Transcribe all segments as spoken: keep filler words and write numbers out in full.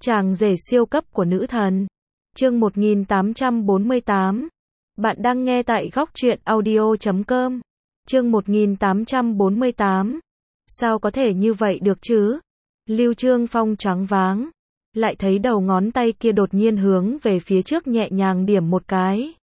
Chàng rể siêu cấp của nữ thần. Chương một nghìn tám trăm bốn mươi tám. Bạn đang nghe tại góc truyện audio chấm com. Chương một nghìn tám trăm bốn mươi tám. Sao có thể như vậy được chứ? Lưu Trương Phong choáng váng, lại thấy đầu ngón tay kia đột nhiên hướng về phía trước nhẹ nhàng điểm một cái.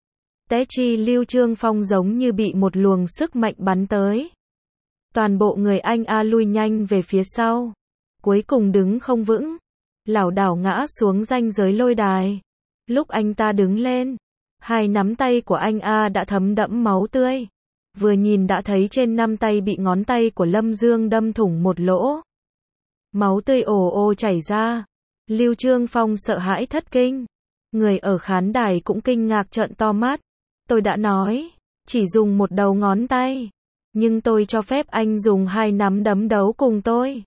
Té chi Lưu Trương Phong giống như bị một luồng sức mạnh bắn tới. Toàn bộ người anh a lui nhanh về phía sau, cuối cùng đứng không vững, lảo đảo ngã xuống ranh giới lôi đài. Lúc anh ta đứng lên, hai nắm tay của anh A đã thấm đẫm máu tươi. Vừa nhìn đã thấy trên năm tay bị ngón tay của Lâm Dương đâm thủng một lỗ. Máu tươi ồ ồ chảy ra. Lưu Trương Phong sợ hãi thất kinh. Người ở khán đài cũng kinh ngạc trợn to mắt. Tôi đã nói, chỉ dùng một đầu ngón tay. Nhưng tôi cho phép anh dùng hai nắm đấm đấu cùng tôi.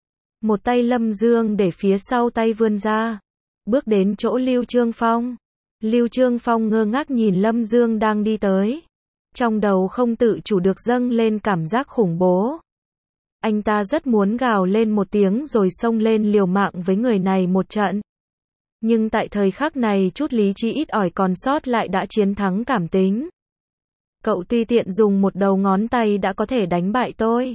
Một tay Lâm Dương để phía sau tay vươn ra, bước đến chỗ Lưu Trương Phong. Lưu Trương Phong ngơ ngác nhìn Lâm Dương đang đi tới. Trong đầu không tự chủ được dâng lên cảm giác khủng bố. Anh ta rất muốn gào lên một tiếng rồi xông lên liều mạng với người này một trận. Nhưng tại thời khắc này chút lý trí ít ỏi còn sót lại đã chiến thắng cảm tính. Cậu tùy tiện dùng một đầu ngón tay đã có thể đánh bại tôi.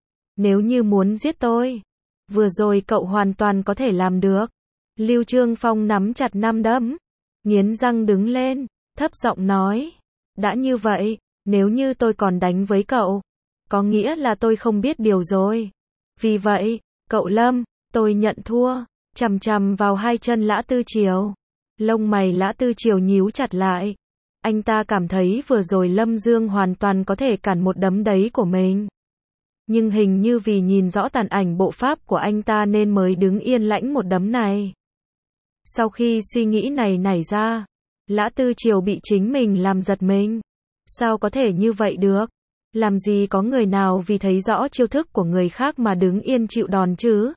Nếu như muốn giết tôi, vừa rồi cậu hoàn toàn có thể làm được. Lưu Trương Phong nắm chặt nắm đấm, nghiến răng đứng lên, thấp giọng nói. Đã như vậy, nếu như tôi còn đánh với cậu, có nghĩa là tôi không biết điều rồi. Vì vậy, cậu Lâm, tôi nhận thua. Chằm chằm vào hai chân Lã Tư Triều. Lông mày Lã Tư Triều nhíu chặt lại. Anh ta cảm thấy vừa rồi Lâm Dương hoàn toàn có thể cản một đấm đấy của mình. Nhưng hình như vì nhìn rõ tàn ảnh bộ pháp của anh ta nên mới đứng yên lãnh một đấm này. Sau khi suy nghĩ này nảy ra, Lã Tư Triều bị chính mình làm giật mình. Sao có thể như vậy được? Làm gì có người nào vì thấy rõ chiêu thức của người khác mà đứng yên chịu đòn chứ?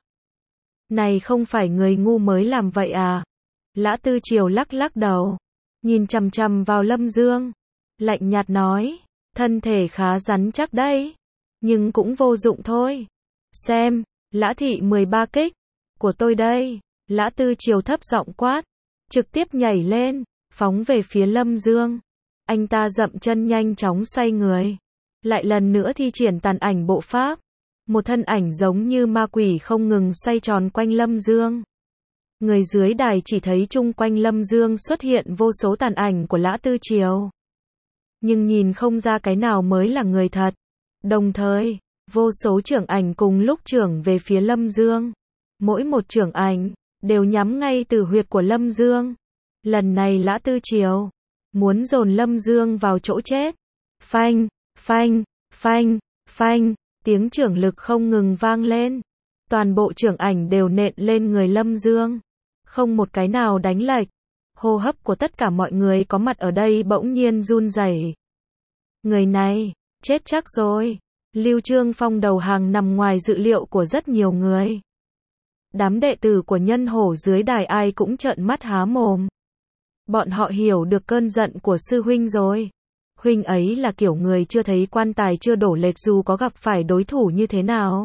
Này không phải người ngu mới làm vậy à? Lã Tư Triều lắc lắc đầu, nhìn chằm chằm vào Lâm Dương, lạnh nhạt nói, thân thể khá rắn chắc đấy, nhưng cũng vô dụng thôi. Xem, Lã thị mười ba kích của tôi đây. Lã Tư Triều thấp giọng quát, trực tiếp nhảy lên, phóng về phía Lâm Dương. Anh ta dậm chân nhanh chóng xoay người, lại lần nữa thi triển tàn ảnh bộ pháp. Một thân ảnh giống như ma quỷ không ngừng xoay tròn quanh Lâm Dương. Người dưới đài chỉ thấy chung quanh Lâm Dương xuất hiện vô số tàn ảnh của Lã Tư Triều. Nhưng nhìn không ra cái nào mới là người thật. Đồng thời, vô số chưởng ảnh cùng lúc chưởng về phía Lâm Dương. Mỗi một chưởng ảnh đều nhắm ngay từ huyệt của Lâm Dương. Lần này Lã Tư Triều muốn dồn Lâm Dương vào chỗ chết. Phanh, phanh, phanh, phanh. Tiếng chưởng lực không ngừng vang lên. Toàn bộ chưởng ảnh đều nện lên người Lâm Dương. Không một cái nào đánh lệch. Hô hấp của tất cả mọi người có mặt ở đây bỗng nhiên run rẩy. Người này, chết chắc rồi. Lưu Trương Phong đầu hàng nằm ngoài dự liệu của rất nhiều người. Đám đệ tử của Nhân Hổ dưới đài ai cũng trợn mắt há mồm. Bọn họ hiểu được cơn giận của sư huynh rồi. Huynh ấy là kiểu người chưa thấy quan tài chưa đổ lệch dù có gặp phải đối thủ như thế nào.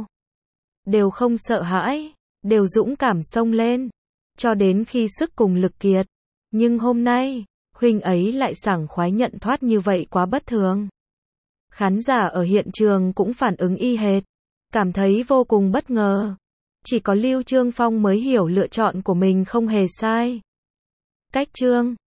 Đều không sợ hãi, đều dũng cảm xông lên, cho đến khi sức cùng lực kiệt. Nhưng hôm nay, huynh ấy lại sảng khoái nhận thoát như vậy quá bất thường. Khán giả ở hiện trường cũng phản ứng y hệt, cảm thấy vô cùng bất ngờ. Chỉ có Lưu Trương Phong mới hiểu lựa chọn của mình không hề sai. Cách chương